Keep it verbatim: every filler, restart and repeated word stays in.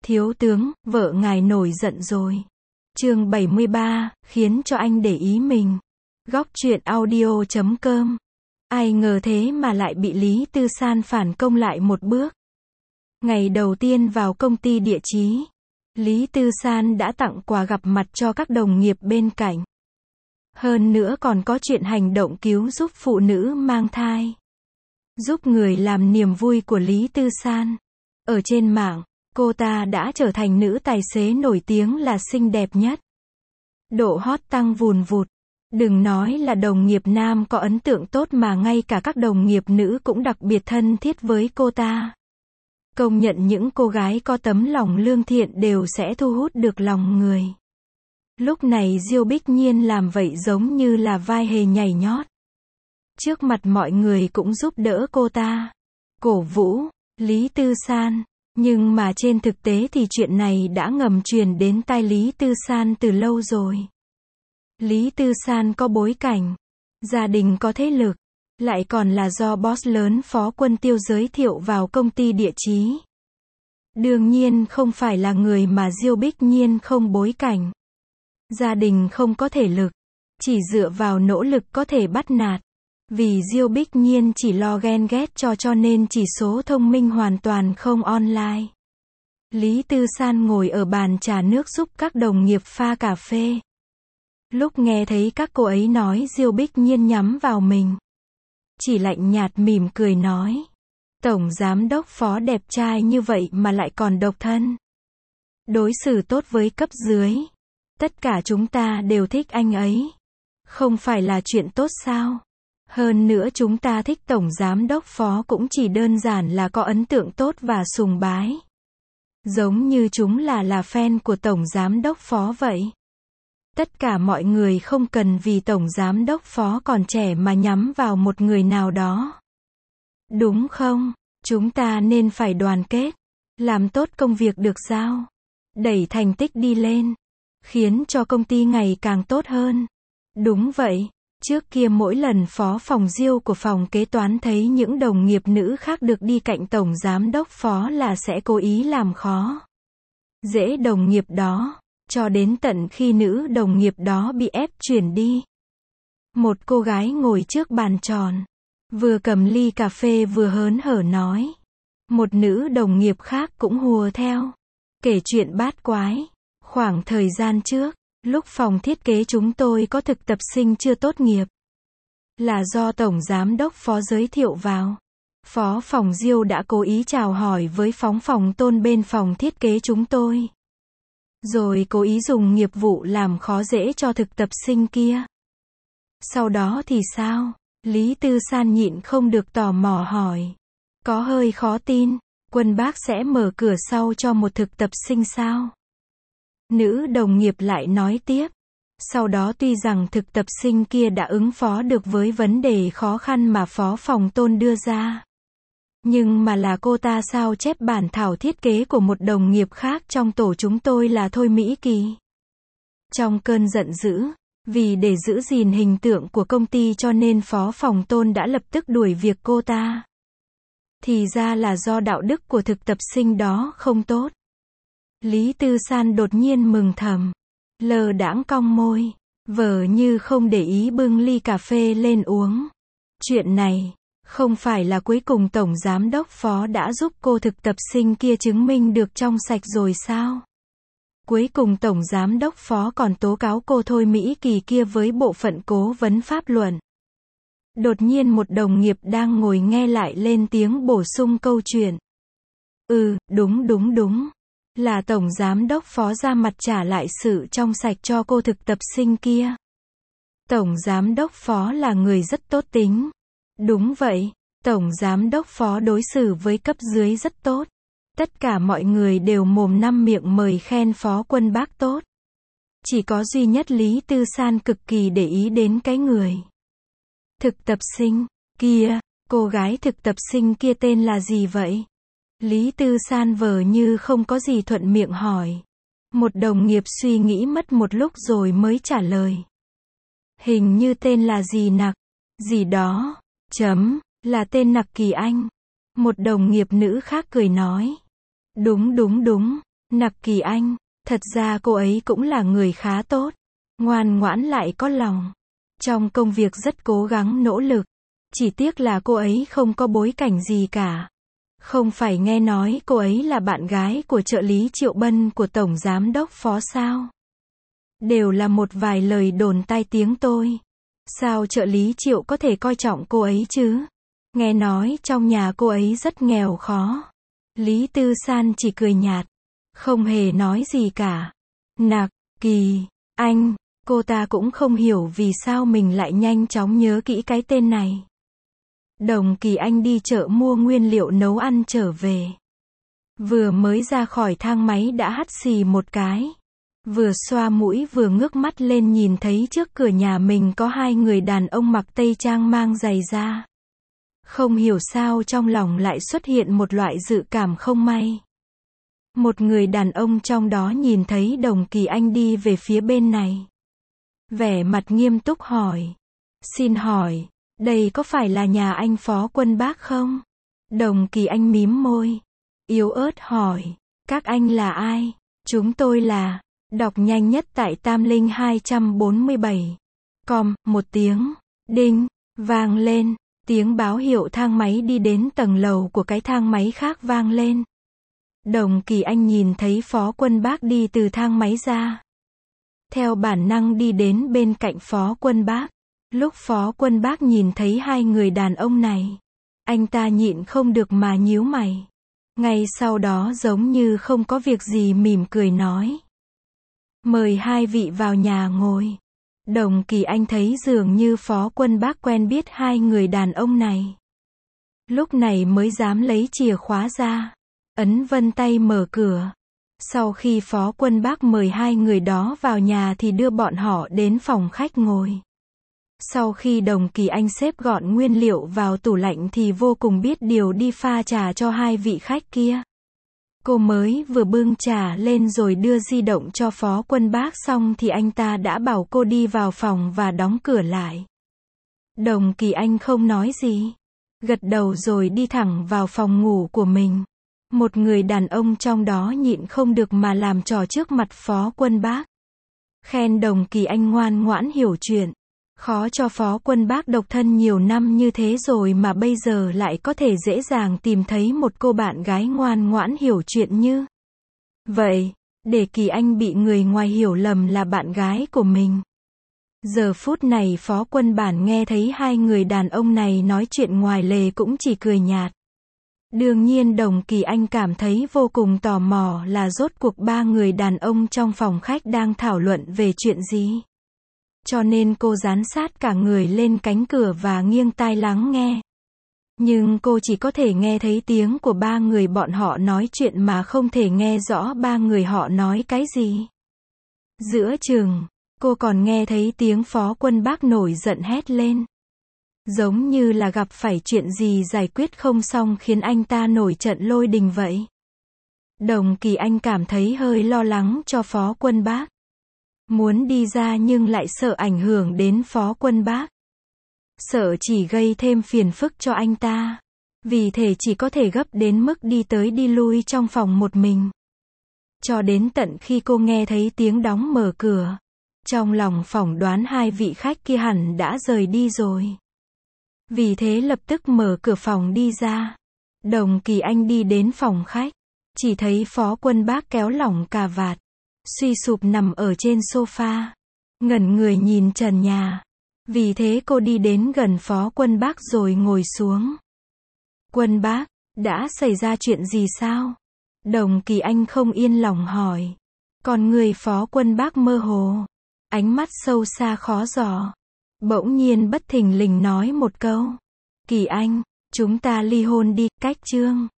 Thiếu tướng, vợ ngài nổi giận rồi. Chương bảy mươi ba, khiến cho anh để ý mình. Góc truyện audio chấm com. Ai ngờ thế mà lại bị Lý Tư San phản công lại một bước. Ngày đầu tiên vào công ty địa chí, Lý Tư San đã tặng quà gặp mặt cho các đồng nghiệp bên cạnh. Hơn nữa còn có chuyện hành động cứu giúp phụ nữ mang thai. Giúp người làm niềm vui của Lý Tư San. Ở trên mạng, cô ta đã trở thành nữ tài xế nổi tiếng là xinh đẹp nhất. Độ hot tăng vùn vụt. Đừng nói là đồng nghiệp nam có ấn tượng tốt mà ngay cả các đồng nghiệp nữ cũng đặc biệt thân thiết với cô ta. Công nhận những cô gái có tấm lòng lương thiện đều sẽ thu hút được lòng người. Lúc này Diêu Bích Nhiên làm vậy giống như là vai hề nhảy nhót. Trước mặt mọi người cũng giúp đỡ cô ta. Cổ vũ Lý Tư San. Nhưng mà trên thực tế thì chuyện này đã ngầm truyền đến tai Lý Tư San từ lâu rồi. Lý Tư San có bối cảnh, gia đình có thế lực, lại còn là do boss lớn Phó Quân Tiêu giới thiệu vào công ty địa chí. Đương nhiên không phải là người mà Diêu Bích Nhiên không bối cảnh. Gia đình không có thể lực, chỉ dựa vào nỗ lực có thể bắt nạt. Vì Diêu Bích Nhiên chỉ lo ghen ghét cho cho nên chỉ số thông minh hoàn toàn không online. Lý Tư San ngồi ở bàn trà nước giúp các đồng nghiệp pha cà phê. Lúc nghe thấy các cô ấy nói Diêu Bích Nhiên nhắm vào mình, chỉ lạnh nhạt mỉm cười nói. Tổng giám đốc Phó đẹp trai như vậy mà lại còn độc thân. Đối xử tốt với cấp dưới. Tất cả chúng ta đều thích anh ấy. Không phải là chuyện tốt sao? Hơn nữa chúng ta thích Tổng Giám đốc Phó cũng chỉ đơn giản là có ấn tượng tốt và sùng bái. Giống như chúng là là fan của Tổng Giám đốc Phó vậy. Tất cả mọi người không cần vì Tổng Giám đốc Phó còn trẻ mà nhắm vào một người nào đó. Đúng không? Chúng ta nên phải đoàn kết. Làm tốt công việc được giao. Đẩy thành tích đi lên. Khiến cho công ty ngày càng tốt hơn. Đúng vậy. Trước kia mỗi lần phó phòng Diêu của phòng kế toán thấy những đồng nghiệp nữ khác được đi cạnh Tổng Giám đốc Phó là sẽ cố ý làm khó dễ đồng nghiệp đó, cho đến tận khi nữ đồng nghiệp đó bị ép chuyển đi. Một cô gái ngồi trước bàn tròn, vừa cầm ly cà phê vừa hớn hở nói. Một nữ đồng nghiệp khác cũng hùa theo, kể chuyện bát quái. Khoảng thời gian trước, lúc phòng thiết kế chúng tôi có thực tập sinh chưa tốt nghiệp, là do Tổng Giám đốc Phó giới thiệu vào. Phó phòng Diêu đã cố ý chào hỏi với phóng phòng Tôn bên phòng thiết kế chúng tôi. Rồi cố ý dùng nghiệp vụ làm khó dễ cho thực tập sinh kia. Sau đó thì sao? Lý Tư San nhịn không được tò mò hỏi. Có hơi khó tin, Quân bác sẽ mở cửa sau cho một thực tập sinh sao? Nữ đồng nghiệp lại nói tiếp. Sau đó tuy rằng thực tập sinh kia đã ứng phó được với vấn đề khó khăn mà phó phòng Tôn đưa ra. Nhưng mà là cô ta sao chép bản thảo thiết kế của một đồng nghiệp khác trong tổ chúng tôi là Thôi Mỹ Kỳ. Trong cơn giận dữ, vì để giữ gìn hình tượng của công ty cho nên phó phòng Tôn đã lập tức đuổi việc cô ta. Thì ra là do đạo đức của thực tập sinh đó không tốt. Lý Tư San đột nhiên mừng thầm, lờ đãng cong môi, vờ như không để ý bưng ly cà phê lên uống. Chuyện này, không phải là cuối cùng Tổng Giám đốc Phó đã giúp cô thực tập sinh kia chứng minh được trong sạch rồi sao? Cuối cùng Tổng Giám đốc Phó còn tố cáo cô Thôi Mỹ Kỳ kia với bộ phận cố vấn pháp luận. Đột nhiên một đồng nghiệp đang ngồi nghe lại lên tiếng bổ sung câu chuyện. Ừ, đúng đúng đúng. Là Tổng Giám đốc Phó ra mặt trả lại sự trong sạch cho cô thực tập sinh kia. Tổng Giám đốc Phó là người rất tốt tính. Đúng vậy, Tổng Giám đốc Phó đối xử với cấp dưới rất tốt. Tất cả mọi người đều mồm năm miệng mời khen Phó Quân bác tốt. Chỉ có duy nhất Lý Tư San cực kỳ để ý đến cái người thực tập sinh kia. Cô gái thực tập sinh kia tên là gì vậy? Lý Tư San vờ như không có gì thuận miệng hỏi. Một đồng nghiệp suy nghĩ mất một lúc rồi mới trả lời. Hình như tên là gì nặc, gì đó, chấm, là tên Nặc Kỳ Anh. Một đồng nghiệp nữ khác cười nói. Đúng đúng đúng, Nặc Kỳ Anh, thật ra cô ấy cũng là người khá tốt, ngoan ngoãn lại có lòng. Trong công việc rất cố gắng nỗ lực. Chỉ tiếc là cô ấy không có bối cảnh gì cả. Không phải nghe nói cô ấy là bạn gái của trợ lý Triệu Bân của Tổng Giám đốc Phó sao? Đều là một vài lời đồn tai tiếng tôi. Sao trợ lý Triệu có thể coi trọng cô ấy chứ? Nghe nói trong nhà cô ấy rất nghèo khó. Lý Tư San chỉ cười nhạt, không hề nói gì cả. Nặc Kỳ Anh, cô ta cũng không hiểu vì sao mình lại nhanh chóng nhớ kỹ cái tên này. Đồng Kỳ Anh đi chợ mua nguyên liệu nấu ăn trở về. Vừa mới ra khỏi thang máy đã hắt xì một cái. Vừa xoa mũi vừa ngước mắt lên nhìn thấy trước cửa nhà mình có hai người đàn ông mặc tây trang mang giày da. Không hiểu sao trong lòng lại xuất hiện một loại dự cảm không may. Một người đàn ông trong đó nhìn thấy Đồng Kỳ Anh đi về phía bên này. Vẻ mặt nghiêm túc hỏi. Xin hỏi, đây có phải là nhà anh Phó Quân Bác không? Đồng Kỳ Anh mím môi. Yếu ớt hỏi. Các anh là ai? Chúng tôi là... Đọc nhanh nhất tại Tam Linh hai trăm bốn mươi bảy. Com, một tiếng. Đinh. Vang lên. Tiếng báo hiệu thang máy đi đến tầng lầu của cái thang máy khác vang lên. Đồng Kỳ Anh nhìn thấy Phó Quân Bác đi từ thang máy ra. Theo bản năng đi đến bên cạnh Phó Quân Bác. Lúc Phó Quân Bác nhìn thấy hai người đàn ông này, anh ta nhịn không được mà nhíu mày. Ngay sau đó giống như không có việc gì mỉm cười nói. Mời hai vị vào nhà ngồi. Đồng Kỳ Anh thấy dường như Phó Quân Bác quen biết hai người đàn ông này. Lúc này mới dám lấy chìa khóa ra. Ấn vân tay mở cửa. Sau khi Phó Quân Bác mời hai người đó vào nhà thì đưa bọn họ đến phòng khách ngồi. Sau khi Đồng Kỳ Anh xếp gọn nguyên liệu vào tủ lạnh thì vô cùng biết điều đi pha trà cho hai vị khách kia. Cô mới vừa bưng trà lên rồi đưa di động cho Phó Quân Bác xong thì anh ta đã bảo cô đi vào phòng và đóng cửa lại. Đồng Kỳ Anh không nói gì. Gật đầu rồi đi thẳng vào phòng ngủ của mình. Một người đàn ông trong đó nhịn không được mà làm trò trước mặt Phó Quân Bác. Khen Đồng Kỳ Anh ngoan ngoãn hiểu chuyện. Khó cho Phó Quân Bác độc thân nhiều năm như thế rồi mà bây giờ lại có thể dễ dàng tìm thấy một cô bạn gái ngoan ngoãn hiểu chuyện như vậy, để Kỳ Anh bị người ngoài hiểu lầm là bạn gái của mình. Giờ phút này Phó Quân Bản nghe thấy hai người đàn ông này nói chuyện ngoài lề cũng chỉ cười nhạt. Đương nhiên Đồng Kỳ Anh cảm thấy vô cùng tò mò là rốt cuộc ba người đàn ông trong phòng khách đang thảo luận về chuyện gì. Cho nên cô dán sát cả người lên cánh cửa và nghiêng tai lắng nghe. Nhưng cô chỉ có thể nghe thấy tiếng của ba người bọn họ nói chuyện mà không thể nghe rõ ba người họ nói cái gì. Giữa chừng, cô còn nghe thấy tiếng Phó Quân Bác nổi giận hét lên. Giống như là gặp phải chuyện gì giải quyết không xong khiến anh ta nổi trận lôi đình vậy. Đồng Kỳ Anh cảm thấy hơi lo lắng cho Phó Quân Bác. Muốn đi ra nhưng lại sợ ảnh hưởng đến Phó Quân Bác. Sợ chỉ gây thêm phiền phức cho anh ta. Vì thế chỉ có thể gấp đến mức đi tới đi lui trong phòng một mình. Cho đến tận khi cô nghe thấy tiếng đóng mở cửa. Trong lòng phỏng đoán hai vị khách kia hẳn đã rời đi rồi. Vì thế lập tức mở cửa phòng đi ra. Đồng Kỳ Anh đi đến phòng khách. Chỉ thấy Phó Quân Bác kéo lỏng cà vạt. Suy sụp nằm ở trên sofa. Ngẩn người nhìn trần nhà. Vì thế cô đi đến gần Phó Quân Bác rồi ngồi xuống. Quân Bác, đã xảy ra chuyện gì sao? Đồng Kỳ Anh không yên lòng hỏi. Còn người Phó Quân Bác mơ hồ. Ánh mắt sâu xa khó dò. Bỗng nhiên bất thình lình nói một câu. Kỳ Anh, chúng ta ly hôn đi, cách chương.